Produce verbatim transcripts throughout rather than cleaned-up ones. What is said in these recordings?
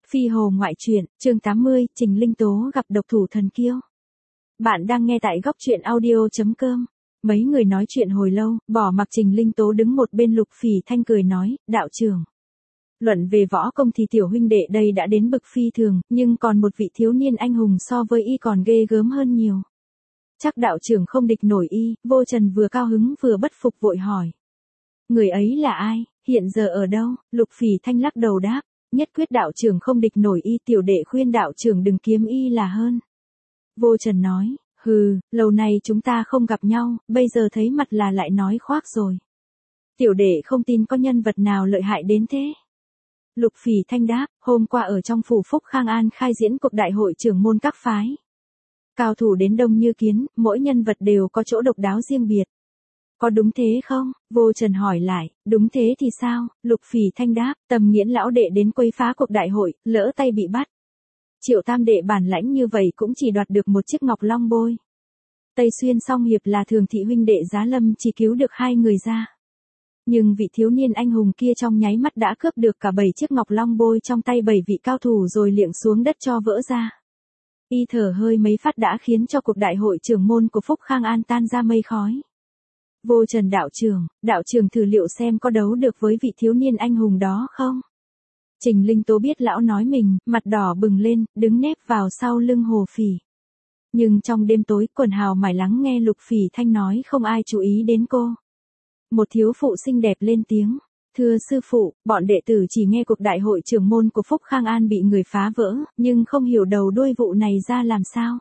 Phi Hồ ngoại truyện, chương tám mươi, Trình Linh Tố gặp độc thủ thần kiêu. Bạn đang nghe tại góc truyện audio chấm com. Mấy người nói chuyện hồi lâu, bỏ mặc Trình Linh Tố đứng một bên. Lục Phỉ Thanh cười nói, đạo trưởng. Luận về võ công thì tiểu huynh đệ đây đã đến bậc phi thường, nhưng còn một vị thiếu niên anh hùng so với y còn ghê gớm hơn nhiều. Chắc đạo trưởng không địch nổi y. Vô Trần vừa cao hứng vừa bất phục vội hỏi. Người ấy là ai, hiện giờ ở đâu? Lục Phỉ Thanh lắc đầu đáp. Nhất quyết đạo trưởng không địch nổi y, tiểu đệ khuyên đạo trưởng đừng kiếm y là hơn. Vô Trần nói, hừ, lâu nay chúng ta không gặp nhau, bây giờ thấy mặt là lại nói khoác rồi. Tiểu đệ không tin có nhân vật nào lợi hại đến thế. Lục Phỉ Thanh đáp, hôm qua ở trong phủ Phúc Khang An khai diễn cuộc đại hội trưởng môn các phái. Cao thủ đến đông như kiến, mỗi nhân vật đều có chỗ độc đáo riêng biệt. Có đúng thế không? Vô Trần hỏi lại, đúng thế thì sao? Lục Phỉ Thanh đáp, Tầm Nghiễn lão đệ đến quấy phá cuộc đại hội, lỡ tay bị bắt. Triệu tam đệ bản lãnh như vậy cũng chỉ đoạt được một chiếc ngọc long bôi. Tây Xuyên song hiệp là Thường thị huynh đệ Giá Lâm chỉ cứu được hai người ra. Nhưng vị thiếu niên anh hùng kia trong nháy mắt đã cướp được cả bảy chiếc ngọc long bôi trong tay bảy vị cao thủ rồi liệng xuống đất cho vỡ ra. Y thở hơi mấy phát đã khiến cho cuộc đại hội trưởng môn của Phúc Khang An tan ra mây khói. Vô Trần đạo trưởng, đạo trưởng thử liệu xem có đấu được với vị thiếu niên anh hùng đó không? Trình Linh Tố biết lão nói mình, mặt đỏ bừng lên, đứng nép vào sau lưng Hồ Phỉ. Nhưng trong đêm tối, quần hào mải lắng nghe Lục Phỉ Thanh nói không ai chú ý đến cô. Một thiếu phụ xinh đẹp lên tiếng, thưa sư phụ, bọn đệ tử chỉ nghe cuộc đại hội trưởng môn của Phúc Khang An bị người phá vỡ, nhưng không hiểu đầu đuôi vụ này ra làm sao.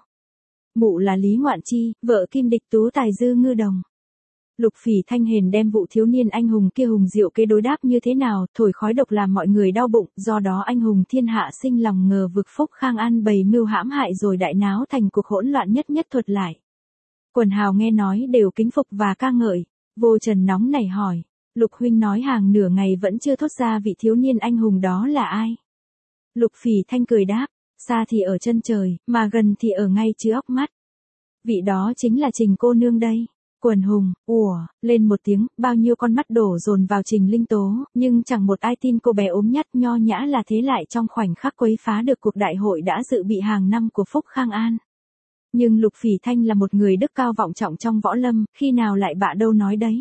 Mụ là Lý Ngoạn Chi, vợ Kim Địch Tú tài Dư Ngư Đồng. Lục Phỉ Thanh hền đem vụ thiếu niên anh hùng kia hùng diệu kế đối đáp như thế nào, thổi khói độc làm mọi người đau bụng, do đó anh hùng thiên hạ sinh lòng ngờ vực Phúc Khang An bày mưu hãm hại rồi đại náo thành cuộc hỗn loạn nhất nhất thuật lại. Quần hào nghe nói đều kính phục và ca ngợi. Vô Trần nóng nảy hỏi, Lục huynh nói hàng nửa ngày vẫn chưa thốt ra vị thiếu niên anh hùng đó là ai? Lục Phỉ Thanh cười đáp, xa thì ở chân trời, mà gần thì ở ngay trước óc mắt. Vị đó chính là Trình cô nương đây. Quần hùng, ùa, lên một tiếng, bao nhiêu con mắt đổ dồn vào Trình Linh Tố, nhưng chẳng một ai tin cô bé ốm nhắt nho nhã là thế lại trong khoảnh khắc quấy phá được cuộc đại hội đã dự bị hàng năm của Phúc Khang An. Nhưng Lục Phỉ Thanh là một người đức cao vọng trọng trong võ lâm, khi nào lại bạ đâu nói đấy.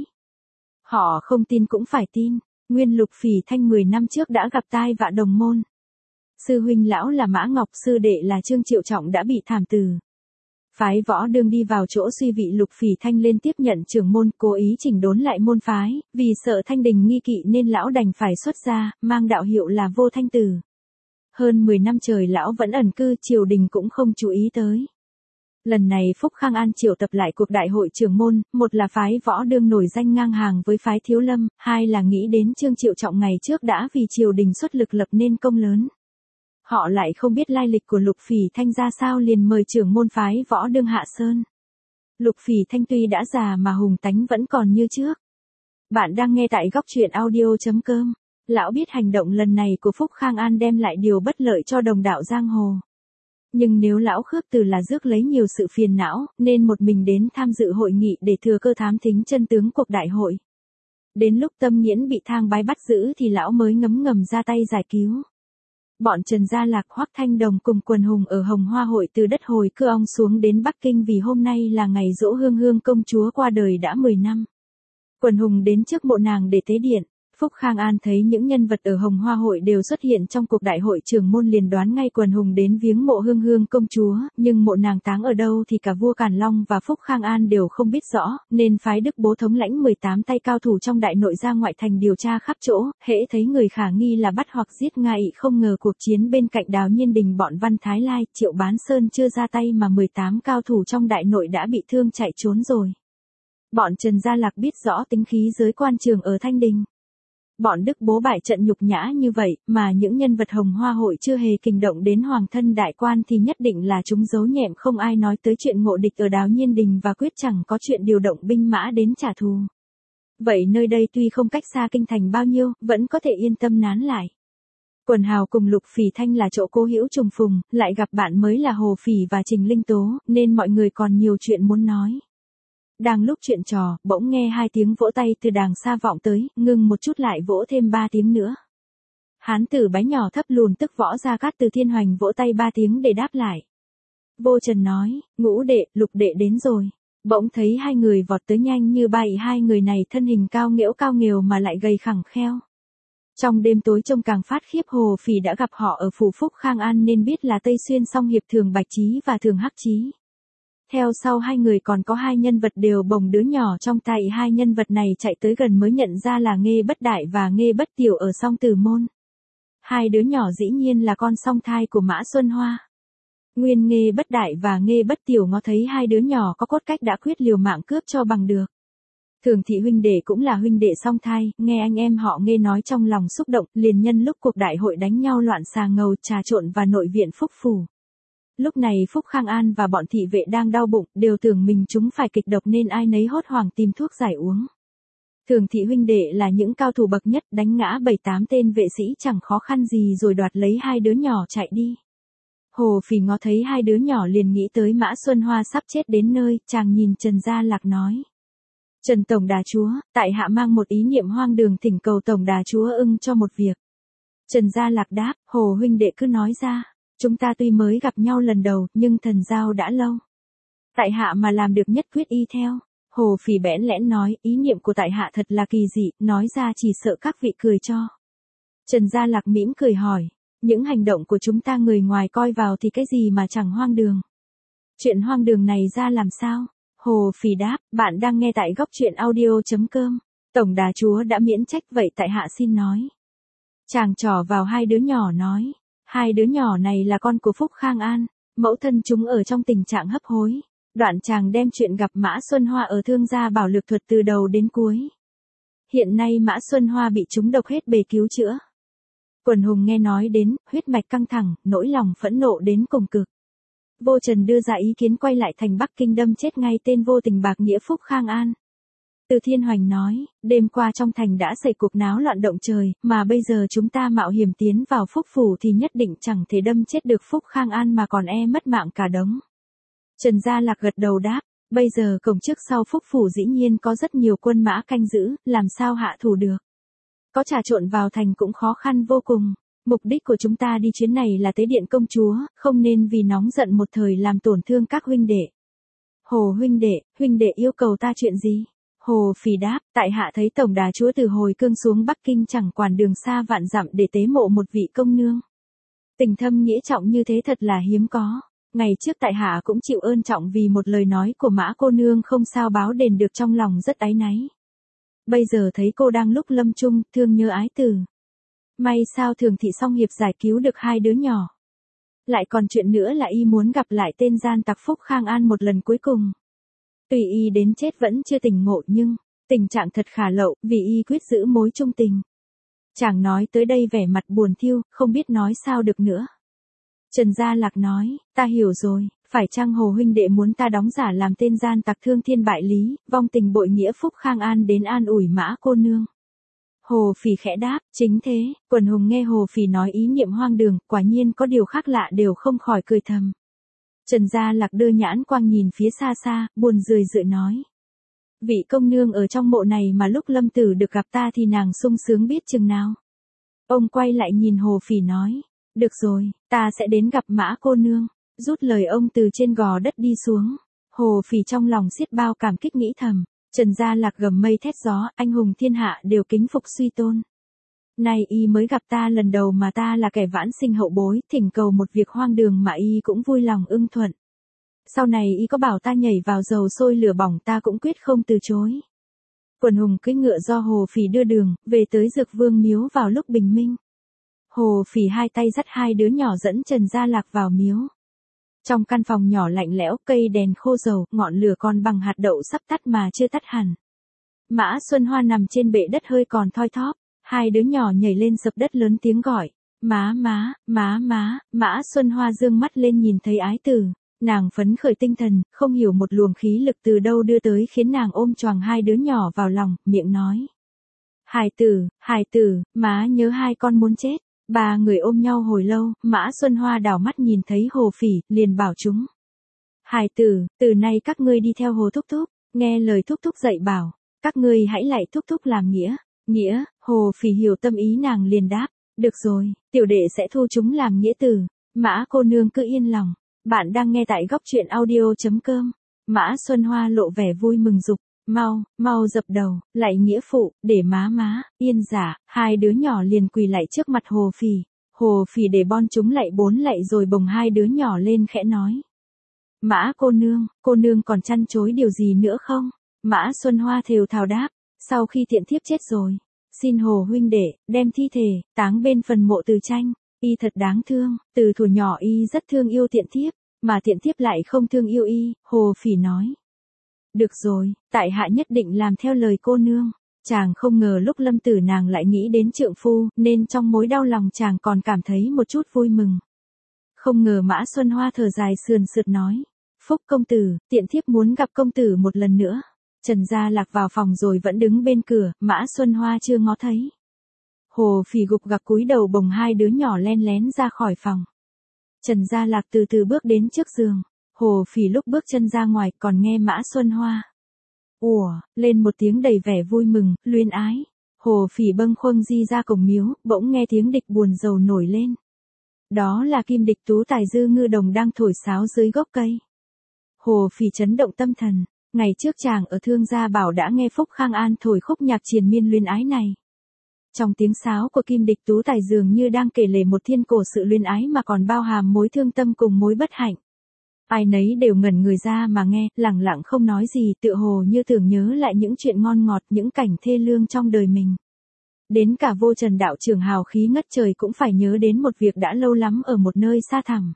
Họ không tin cũng phải tin, nguyên Lục Phỉ Thanh mười năm trước đã gặp tai vạ đồng môn. Sư huynh lão là Mã Ngọc, sư đệ là Trương Triệu Trọng đã bị thảm từ. Phái võ đương đi vào chỗ suy vị. Lục Phỉ Thanh lên tiếp nhận trưởng môn, cố ý chỉnh đốn lại môn phái, vì sợ thanh đình nghi kỵ nên lão đành phải xuất gia, mang đạo hiệu là Vô Thanh Tử. Hơn mười năm trời lão vẫn ẩn cư, triều đình cũng không chú ý tới. Lần này Phúc Khang An triệu tập lại cuộc đại hội trưởng môn, một là phái võ đương nổi danh ngang hàng với phái Thiếu Lâm, hai là nghĩ đến Trương Triệu Trọng ngày trước đã vì triều đình xuất lực lập nên công lớn. Họ lại không biết lai lịch của Lục Phỉ Thanh ra sao liền mời trưởng môn phái võ đương hạ sơn. Lục Phỉ Thanh tuy đã già mà hùng tánh vẫn còn như trước. Bạn đang nghe tại góc truyện audio chấm com. Lão biết hành động lần này của Phúc Khang An đem lại điều bất lợi cho đồng đạo giang hồ. Nhưng nếu lão Khước Từ là rước lấy nhiều sự phiền não, nên một mình đến tham dự hội nghị để thừa cơ thám thính chân tướng cuộc đại hội. Đến lúc Tâm Nghiễn bị Thang Bái bắt giữ thì lão mới ngấm ngầm ra tay giải cứu. Bọn Trần Gia Lạc, Hoắc Thanh Đồng cùng quần hùng ở Hồng Hoa hội từ đất Hồi Cưa Ong xuống đến Bắc Kinh vì hôm nay là ngày giỗ Hương Hương công chúa qua đời đã mười năm. Quần hùng đến trước mộ nàng để tế điện. Phúc Khang An thấy những nhân vật ở Hồng Hoa hội đều xuất hiện trong cuộc đại hội trưởng môn liền đoán ngay quần hùng đến viếng mộ Hương Hương công chúa, nhưng mộ nàng táng ở đâu thì cả vua Càn Long và Phúc Khang An đều không biết rõ, nên phái Đức Bố thống lãnh mười tám tay cao thủ trong đại nội ra ngoại thành điều tra khắp chỗ, hễ thấy người khả nghi là bắt hoặc giết ngay. Không ngờ cuộc chiến bên cạnh Đào Nhiên Đình bọn Văn Thái Lai, Triệu Bán Sơn chưa ra tay mà mười tám cao thủ trong đại nội đã bị thương chạy trốn rồi. Bọn Trần Gia Lạc biết rõ tính khí giới quan trường ở Thanh Đình. Bọn Đức Bố bại trận nhục nhã như vậy, mà những nhân vật Hồng Hoa hội chưa hề kinh động đến hoàng thân đại quan thì nhất định là chúng giấu nhẹm không ai nói tới chuyện ngộ địch ở Đào Nhiên Đình và quyết chẳng có chuyện điều động binh mã đến trả thù. Vậy nơi đây tuy không cách xa kinh thành bao nhiêu, vẫn có thể yên tâm nán lại. Quần hào cùng Lục Phỉ Thanh là chỗ cố hữu trùng phùng, lại gặp bạn mới là Hồ Phỉ và Trình Linh Tố, nên mọi người còn nhiều chuyện muốn nói. Đang lúc chuyện trò, bỗng nghe hai tiếng vỗ tay từ đàng xa vọng tới, ngừng một chút lại vỗ thêm ba tiếng nữa. Hán tử bái nhỏ thấp lùn tức Võ Gia Cát Từ Thiên Hoành vỗ tay ba tiếng để đáp lại. Vô Trần nói, ngũ đệ, lục đệ đến rồi. Bỗng thấy hai người vọt tới nhanh như bay, hai người này thân hình cao nghễu cao nghều mà lại gầy khẳng kheo. Trong đêm tối trông càng phát khiếp. Hồ Phỉ đã gặp họ ở phủ Phúc Khang An nên biết là Tây Xuyên Song Hiệp Thường Bạch Chí và Thường Hắc Chí. Theo sau hai người còn có hai nhân vật đều bồng đứa nhỏ trong tay, hai nhân vật này chạy tới gần mới nhận ra là Nghê Bất Đại và Nghê Bất Tiểu ở Song Tử Môn. Hai đứa nhỏ dĩ nhiên là con song thai của Mã Xuân Hoa. Nguyên Nghê Bất Đại và Nghê Bất Tiểu ngó thấy hai đứa nhỏ có cốt cách đã quyết liều mạng cướp cho bằng được. Thường thị huynh đệ cũng là huynh đệ song thai, nghe anh em họ Nghê nói trong lòng xúc động, liền nhân lúc cuộc đại hội đánh nhau loạn xà ngầu trà trộn vào nội viện Phúc phủ. Lúc này Phúc Khang An và bọn thị vệ đang đau bụng, đều tưởng mình chúng phải kịch độc nên ai nấy hốt hoảng tìm thuốc giải uống. Thường thị huynh đệ là những cao thủ bậc nhất, đánh ngã bảy tám tên vệ sĩ chẳng khó khăn gì rồi đoạt lấy hai đứa nhỏ chạy đi. Hồ Phỉ ngó thấy hai đứa nhỏ liền nghĩ tới Mã Xuân Hoa sắp chết đến nơi, chàng nhìn Trần Gia Lạc nói. Trần Tổng Đà Chúa, tại hạ mang một ý niệm hoang đường thỉnh cầu Tổng Đà Chúa ưng cho một việc. Trần Gia Lạc đáp, Hồ huynh đệ cứ nói ra, chúng ta tuy mới gặp nhau lần đầu nhưng thần giao đã lâu. Tại hạ mà làm được nhất quyết y theo. Hồ Phỉ bẽn lẽn nói, ý niệm của tại hạ thật là kỳ dị, nói ra chỉ sợ các vị cười cho. Trần Gia Lạc mỉm cười hỏi, những hành động của chúng ta người ngoài coi vào thì cái gì mà chẳng hoang đường. Chuyện hoang đường này ra làm sao? Hồ Phỉ đáp, bạn đang nghe tại góc truyện audio chấm com. Tổng Đà Chúa đã miễn trách vậy tại hạ xin nói. Chàng trỏ vào hai đứa nhỏ nói, hai đứa nhỏ này là con của Phúc Khang An, mẫu thân chúng ở trong tình trạng hấp hối. Đoạn chàng đem chuyện gặp Mã Xuân Hoa ở Thương Gia Bảo Lược thuật từ đầu đến cuối. Hiện nay Mã Xuân Hoa bị trúng độc hết bề cứu chữa. Quần hùng nghe nói đến, huyết mạch căng thẳng, nỗi lòng phẫn nộ đến cùng cực. Vô Trần đưa ra ý kiến quay lại thành Bắc Kinh đâm chết ngay tên vô tình bạc nghĩa Phúc Khang An. Từ Thiên Hoành nói, đêm qua trong thành đã xảy cuộc náo loạn động trời, mà bây giờ chúng ta mạo hiểm tiến vào Phúc phủ thì nhất định chẳng thể đâm chết được Phúc Khang An mà còn e mất mạng cả đống. Trần Gia Lạc gật đầu đáp, bây giờ cổng trước sau Phúc phủ dĩ nhiên có rất nhiều quân mã canh giữ, làm sao hạ thủ được. Có trà trộn vào thành cũng khó khăn vô cùng. Mục đích của chúng ta đi chuyến này là tế điện công chúa, không nên vì nóng giận một thời làm tổn thương các huynh đệ. Hồ huynh đệ, huynh đệ yêu cầu ta chuyện gì? Hồ Phỉ đáp, tại hạ thấy Tổng Đà Chúa từ hồi cương xuống Bắc Kinh chẳng quản đường xa vạn dặm để tế mộ một vị công nương. Tình thâm nghĩa trọng như thế thật là hiếm có. Ngày trước tại hạ cũng chịu ơn trọng vì một lời nói của Mã cô nương không sao báo đền được, trong lòng rất áy náy. Bây giờ thấy cô đang lúc lâm chung, thương nhớ ái tử. May sao Thường thị Song Hiệp giải cứu được hai đứa nhỏ. Lại còn chuyện nữa là y muốn gặp lại tên gian tặc Phúc Khang An một lần cuối cùng. Tuy y đến chết vẫn chưa tỉnh ngộ nhưng, tình trạng thật khả lậu vì y quyết giữ mối trung tình. Chàng nói tới đây vẻ mặt buồn thiêu, không biết nói sao được nữa. Trần Gia Lạc nói, ta hiểu rồi, phải chăng Hồ huynh đệ muốn ta đóng giả làm tên gian tặc thương thiên bại lý, vong tình bội nghĩa Phúc Khang An đến an ủi Mã cô nương. Hồ Phỉ khẽ đáp, chính thế. Quần hùng nghe Hồ Phỉ nói ý niệm hoang đường, quả nhiên có điều khác lạ đều không khỏi cười thầm. Trần Gia Lạc đưa nhãn quang nhìn phía xa xa, buồn rười rượi nói. Vị công nương ở trong mộ này mà lúc lâm tử được gặp ta thì nàng sung sướng biết chừng nào. Ông quay lại nhìn Hồ Phỉ nói, được rồi, ta sẽ đến gặp Mã cô nương. Rút lời ông từ trên gò đất đi xuống. Hồ Phỉ trong lòng xiết bao cảm kích nghĩ thầm. Trần Gia Lạc gầm mây thét gió, anh hùng thiên hạ đều kính phục suy tôn. Nay y mới gặp ta lần đầu mà ta là kẻ vãn sinh hậu bối, thỉnh cầu một việc hoang đường mà y cũng vui lòng ưng thuận. Sau này y có bảo ta nhảy vào dầu sôi lửa bỏng ta cũng quyết không từ chối. Quần hùng cưỡi ngựa do Hồ Phỉ đưa đường, về tới Dược Vương miếu vào lúc bình minh. Hồ Phỉ hai tay dắt hai đứa nhỏ dẫn Trần Gia Lạc vào miếu. Trong căn phòng nhỏ lạnh lẽo, cây đèn khô dầu, ngọn lửa còn bằng hạt đậu sắp tắt mà chưa tắt hẳn. Mã Xuân Hoa nằm trên bệ đất hơi còn thoi thóp, hai đứa nhỏ nhảy lên sập đất lớn tiếng gọi, má má, má má. Mã Xuân Hoa dương mắt lên nhìn thấy ái tử, nàng phấn khởi tinh thần, không hiểu một luồng khí lực từ đâu đưa tới khiến nàng ôm choàng hai đứa nhỏ vào lòng, miệng nói. Hài tử, hài tử, má nhớ hai con muốn chết. Ba người ôm nhau hồi lâu, Mã Xuân Hoa đảo mắt nhìn thấy Hồ Phỉ, liền bảo chúng. Hài tử, từ nay các ngươi đi theo Hồ Thúc Thúc, nghe lời Thúc Thúc dạy bảo, các ngươi hãy lạy Thúc Thúc làm nghĩa. Nghĩa, Hồ Phỉ hiểu tâm ý nàng liền đáp, Được rồi, tiểu đệ sẽ thu chúng làm nghĩa tử. Mã cô nương cứ yên lòng. Bạn đang nghe tại góc truyện audio.com. Mã Xuân Hoa lộ vẻ vui mừng dục. Mau, mau dập đầu, lạy nghĩa phụ, để má má, yên giả, hai đứa nhỏ liền quỳ lạy trước mặt Hồ Phì. Hồ Phì để bon chúng lạy bốn lạy rồi bồng hai đứa nhỏ lên khẽ nói. Mã cô nương, cô nương còn chăn chối điều gì nữa không? Mã Xuân Hoa thều thào đáp, sau khi tiện thiếp chết rồi, xin Hồ huynh đệ, đem thi thể, táng bên phần mộ Từ Tranh, y thật đáng thương, từ thuở nhỏ y rất thương yêu tiện thiếp, mà tiện thiếp lại không thương yêu y, Hồ Phì nói. Được rồi, tại hạ nhất định làm theo lời cô nương. Chàng không ngờ lúc lâm tử nàng lại nghĩ đến trượng phu, nên trong mối đau lòng chàng còn cảm thấy một chút vui mừng. Không ngờ Mã Xuân Hoa thở dài sườn sượt nói. Phúc công tử, tiện thiếp muốn gặp công tử một lần nữa. Trần Gia Lạc vào phòng rồi vẫn đứng bên cửa, Mã Xuân Hoa chưa ngó thấy. Hồ Phì gục gặc cúi đầu bồng hai đứa nhỏ len lén ra khỏi phòng. Trần Gia Lạc từ từ bước đến trước giường. Hồ Phì lúc bước chân ra ngoài còn nghe Mã Xuân Hoa. Ủa, lên một tiếng đầy vẻ vui mừng, luyến ái. Hồ Phì bâng khuâng di ra cổng miếu, bỗng nghe tiếng địch buồn rầu nổi lên. Đó là Kim Địch Tú Tài Dư Ngư Đồng đang thổi sáo dưới gốc cây. Hồ Phì chấn động tâm thần, ngày trước chàng ở Thương Gia Bảo đã nghe Phúc Khang An thổi khúc nhạc triền miên luyến ái này. Trong tiếng sáo của Kim Địch Tú Tài dường như đang kể lể một thiên cổ sự luyến ái mà còn bao hàm mối thương tâm cùng mối bất hạnh. Ai nấy đều ngẩn người ra mà nghe, lặng lặng không nói gì, tựa hồ như tưởng nhớ lại những chuyện ngon ngọt, những cảnh thê lương trong đời mình. Đến cả Vô Trần đạo trưởng hào khí ngất trời cũng phải nhớ đến một việc đã lâu lắm ở một nơi xa thẳm.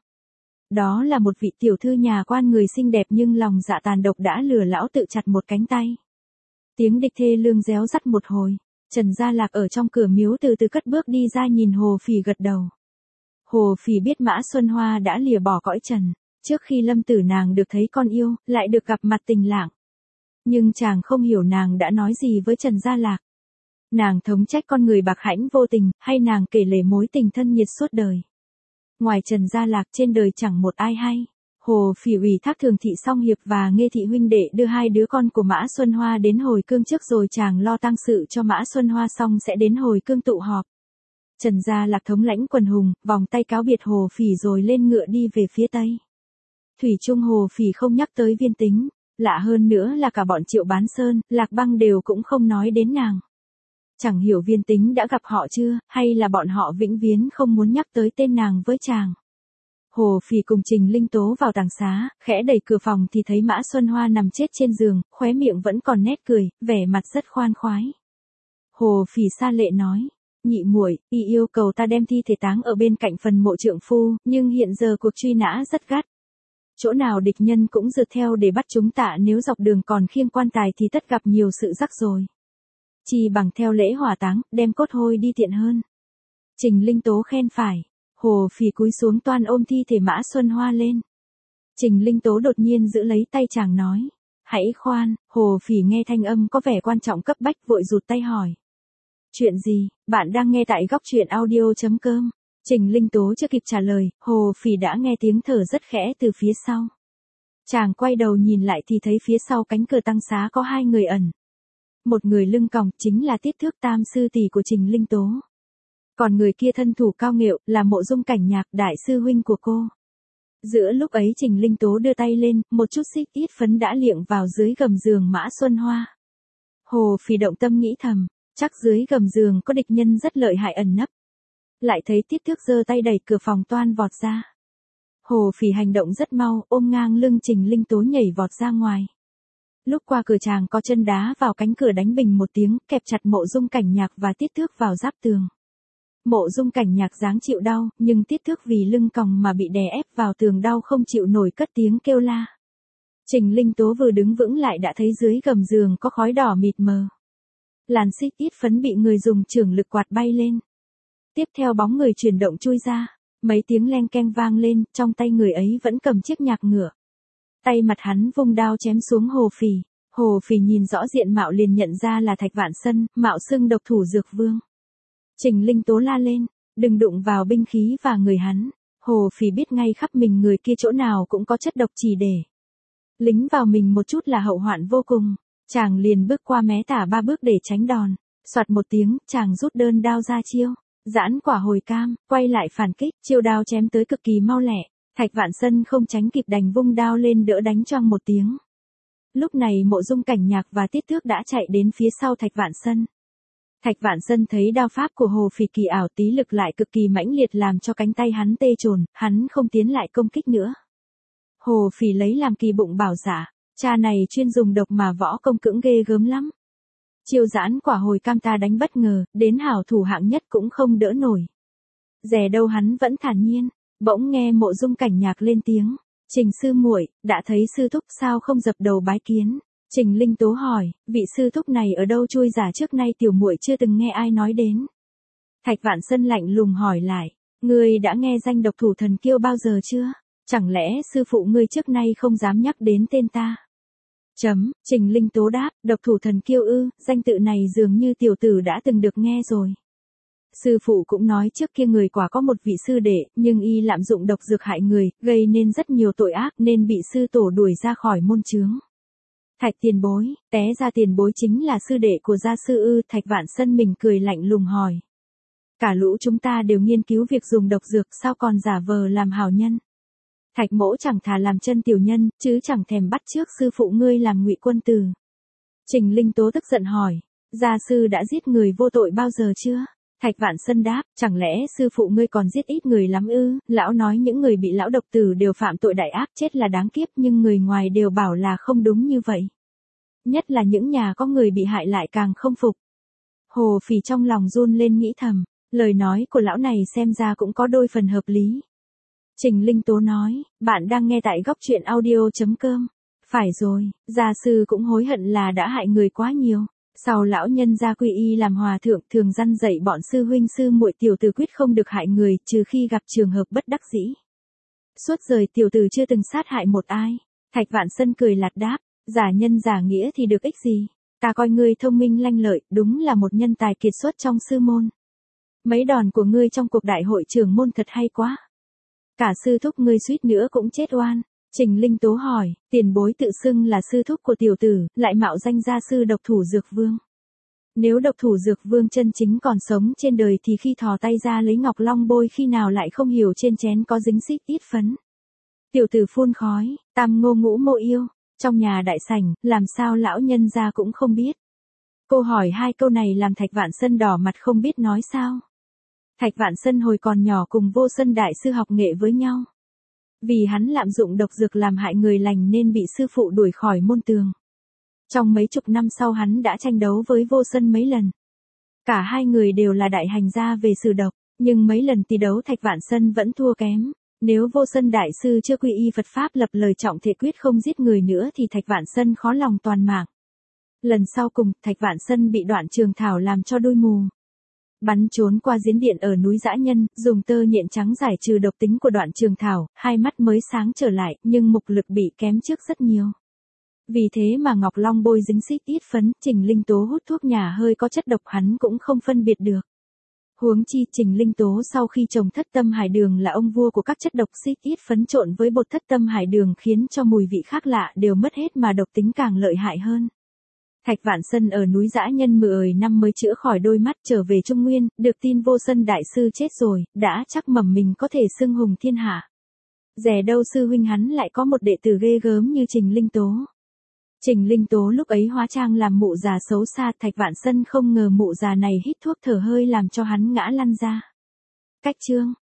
Đó là một vị tiểu thư nhà quan người xinh đẹp nhưng lòng dạ tàn độc đã lừa lão tự chặt một cánh tay. Tiếng địch thê lương réo rắt một hồi, Trần Gia Lạc ở trong cửa miếu từ từ cất bước đi ra nhìn Hồ Phì gật đầu. Hồ Phì biết Mã Xuân Hoa đã lìa bỏ cõi trần, trước khi lâm tử nàng được thấy con yêu, lại được gặp mặt tình lạng. Nhưng chàng không hiểu nàng đã nói gì với Trần Gia Lạc. Nàng thống trách con người bạc hãnh vô tình, hay nàng kể lể mối tình thân nhiệt suốt đời. Ngoài Trần Gia Lạc trên đời chẳng một ai hay. Hồ Phì ủy thác Thường Thị Song Hiệp và Nghê Thị huynh đệ đưa hai đứa con của Mã Xuân Hoa đến hồi cương trước rồi chàng lo tang sự cho Mã Xuân Hoa xong sẽ đến hồi cương tụ họp. Trần Gia Lạc thống lãnh quần hùng, vòng tay cáo biệt Hồ Phì rồi lên ngựa đi về phía tây. Thủy Trung Hồ Phì không nhắc tới Viên Tính, lạ hơn nữa là cả bọn Triệu Bán Sơn, Lạc Băng đều cũng không nói đến nàng. Chẳng hiểu Viên Tính đã gặp họ chưa, hay là bọn họ vĩnh viễn không muốn nhắc tới tên nàng với chàng. Hồ Phì cùng Trình Linh Tố vào tàng xá, khẽ đẩy cửa phòng thì thấy Mã Xuân Hoa nằm chết trên giường, khóe miệng vẫn còn nét cười, vẻ mặt rất khoan khoái. Hồ Phì sa lệ nói, nhị muội, y yêu cầu ta đem thi thể táng ở bên cạnh phần mộ trượng phu, nhưng hiện giờ cuộc truy nã rất gắt. Chỗ nào địch nhân cũng rượt theo để bắt chúng ta, nếu dọc đường còn khiêng quan tài thì tất gặp nhiều sự rắc rồi. Chỉ bằng theo lễ hỏa táng, đem cốt hôi đi tiện hơn. Trình Linh Tố khen phải. Hồ Phì cúi xuống toan ôm thi thể Mã Xuân Hoa lên. Trình Linh Tố đột nhiên giữ lấy tay chàng nói. Hãy khoan, Hồ Phì nghe thanh âm có vẻ quan trọng cấp bách vội rụt tay hỏi. Chuyện gì, bạn đang nghe tại góc truyện audio.com. Trình Linh Tố chưa kịp trả lời, Hồ Phì đã nghe tiếng thở rất khẽ từ phía sau. Chàng quay đầu nhìn lại thì thấy phía sau cánh cửa tăng xá có hai người ẩn. Một người lưng còng chính là Tiết Thước Tam sư tỷ của Trình Linh Tố. Còn người kia thân thủ cao ngệu, là Mộ Dung Cảnh Nhạc, đại sư huynh của cô. Giữa lúc ấy Trình Linh Tố đưa tay lên, một chút xích ít phấn đã liệng vào dưới gầm giường Mã Xuân Hoa. Hồ Phì động tâm nghĩ thầm, chắc dưới gầm giường có địch nhân rất lợi hại ẩn nấp. Lại thấy Tiết Thước giơ tay đẩy cửa phòng toan vọt ra. Hồ Phì hành động rất mau, ôm ngang lưng Trình Linh Tố nhảy vọt ra ngoài. Lúc qua cửa chàng có chân đá vào cánh cửa đánh bình một tiếng, kẹp chặt Mộ Dung Cảnh Nhạc và Tiết Thước vào giáp tường. Mộ Dung Cảnh Nhạc dáng chịu đau, nhưng Tiết Thước vì lưng còng mà bị đè ép vào tường đau không chịu nổi cất tiếng kêu la. Trình Linh Tố vừa đứng vững lại đã thấy dưới gầm giường có khói đỏ mịt mờ. Làn xích ít phấn bị người dùng chưởng lực quạt bay lên. Tiếp theo bóng người chuyển động chui ra, mấy tiếng leng keng vang lên, trong tay người ấy vẫn cầm chiếc nhạc ngựa. Tay mặt hắn vung đao chém xuống Hồ Phì. Hồ Phì nhìn rõ diện mạo liền nhận ra là Thạch Vạn Sân, mạo xưng độc thủ dược vương. Trình Linh Tố la lên, đừng đụng vào binh khí và người hắn. Hồ Phì biết ngay khắp mình người kia chỗ nào cũng có chất độc chỉ để lính vào mình một chút là hậu hoạn vô cùng. Chàng liền bước qua mé tả ba bước để tránh đòn. Soạt một tiếng, chàng rút đơn đao ra chiêu. Giãn quả hồi cam, quay lại phản kích, chiêu đao chém tới cực kỳ mau lẹ. Thạch Vạn Sân không tránh kịp đành vung đao lên đỡ đánh choang một tiếng. Lúc này Mộ Dung Cảnh Nhạc và Tiết Tước đã chạy đến phía sau Thạch Vạn Sân. Thạch Vạn Sân thấy đao pháp của Hồ Phỉ kỳ ảo tí lực lại cực kỳ mãnh liệt làm cho cánh tay hắn tê trồn, hắn không tiến lại công kích nữa. Hồ Phỉ lấy làm kỳ bụng bảo giả, cha này chuyên dùng độc mà võ công cưỡng ghê gớm lắm. Chiêu giãn quả hồi cam ta đánh bất ngờ, đến hảo thủ hạng nhất cũng không đỡ nổi. Dè đâu hắn vẫn thản nhiên, bỗng nghe Mộ Dung Cảnh Nhạc lên tiếng, Trình sư muội, đã thấy sư thúc sao không dập đầu bái kiến. Trình Linh Tố hỏi, vị sư thúc này ở đâu chui giả trước nay tiểu muội chưa từng nghe ai nói đến. Thạch Vạn Sân lạnh lùng hỏi lại, ngươi đã nghe danh độc thủ thần kiêu bao giờ chưa? Chẳng lẽ sư phụ ngươi trước nay không dám nhắc đến tên ta? Chấm, Trình Linh Tố đáp, độc thủ thần kiêu ư, danh tự này dường như tiểu tử đã từng được nghe rồi. Sư phụ cũng nói trước kia người quả có một vị sư đệ, nhưng y lạm dụng độc dược hại người, gây nên rất nhiều tội ác nên bị sư tổ đuổi ra khỏi môn chướng. Thạch tiền bối, té ra tiền bối chính là sư đệ của gia sư ư? Thạch Vạn Sân mình cười lạnh lùng hỏi. Cả lũ chúng ta đều nghiên cứu việc dùng độc dược, sao còn giả vờ làm hảo nhân? Thạch mỗ chẳng thà làm chân tiểu nhân, chứ chẳng thèm bắt chước sư phụ ngươi làm ngụy quân tử. Trình Linh Tố tức giận hỏi, gia sư đã giết người vô tội bao giờ chưa? Thạch Vạn Sân đáp, chẳng lẽ sư phụ ngươi còn giết ít người lắm ư? Lão nói những người bị lão độc tử đều phạm tội đại ác chết là đáng kiếp, nhưng người ngoài đều bảo là không đúng như vậy. Nhất là những nhà có người bị hại lại càng không phục. Hồ Phỉ trong lòng run lên nghĩ thầm, lời nói của lão này xem ra cũng có đôi phần hợp lý. Trình Linh Tố nói, bạn đang nghe tại góc truyện audio chấm com. Phải rồi, gia sư cũng hối hận là đã hại người quá nhiều. Sau lão nhân gia quy y làm hòa thượng thường răn dạy bọn sư huynh sư muội tiểu tử quyết không được hại người, trừ khi gặp trường hợp bất đắc dĩ. Suốt đời tiểu tử chưa từng sát hại một ai. Thạch Vạn Sân cười lạt đáp, giả nhân giả nghĩa thì được ích gì? Ta coi ngươi thông minh lanh lợi, đúng là một nhân tài kiệt xuất trong sư môn. Mấy đòn của ngươi trong cuộc đại hội trưởng môn thật hay quá. Cả sư thúc ngươi suýt nữa cũng chết oan. Trình Linh Tố hỏi, tiền bối tự xưng là sư thúc của tiểu tử, lại mạo danh gia sư độc thủ dược vương. Nếu độc thủ dược vương chân chính còn sống trên đời thì khi thò tay ra lấy ngọc long bôi khi nào lại không hiểu trên chén có dính xích ít phấn. Tiểu tử phun khói, tam ngô ngũ mộ yêu, trong nhà đại sảnh, làm sao lão nhân gia cũng không biết. Cô hỏi hai câu này làm Thạch Vạn Sân đỏ mặt không biết nói sao. Thạch Vạn Sân hồi còn nhỏ cùng Vô Sân đại sư học nghệ với nhau. Vì hắn lạm dụng độc dược làm hại người lành nên bị sư phụ đuổi khỏi môn tường. Trong mấy chục năm sau hắn đã tranh đấu với Vô Sân mấy lần. Cả hai người đều là đại hành gia về sử độc, nhưng mấy lần tỷ đấu Thạch Vạn Sân vẫn thua kém. Nếu Vô Sân đại sư chưa quy y Phật pháp lập lời trọng thể quyết không giết người nữa thì Thạch Vạn Sân khó lòng toàn mạng. Lần sau cùng, Thạch Vạn Sân bị Đoạn Trường Thảo làm cho đôi mù. Bắn trốn qua giếng điện ở núi Dã Nhân, dùng tơ nhện trắng giải trừ độc tính của Đoạn Trường Thảo, hai mắt mới sáng trở lại, nhưng mục lực bị kém trước rất nhiều. Vì thế mà Ngọc Long bôi dính xích ít phấn, Trình Linh Tố hút thuốc nhà hơi có chất độc hắn cũng không phân biệt được. Huống chi Trình Linh Tố sau khi trồng thất tâm hải đường là ông vua của các chất độc, xích ít phấn trộn với bột thất tâm hải đường khiến cho mùi vị khác lạ đều mất hết mà độc tính càng lợi hại hơn. Thạch Vạn Sân ở núi Dã Nhân mười năm mới chữa khỏi đôi mắt trở về Trung Nguyên, được tin Vô Sân đại sư chết rồi, đã chắc mầm mình có thể xưng hùng thiên hạ. Dè đâu sư huynh hắn lại có một đệ tử ghê gớm như Trình Linh Tố. Trình Linh Tố lúc ấy hóa trang làm mụ già xấu xa, Thạch Vạn Sân không ngờ mụ già này hít thuốc thở hơi làm cho hắn ngã lăn ra. Cách chương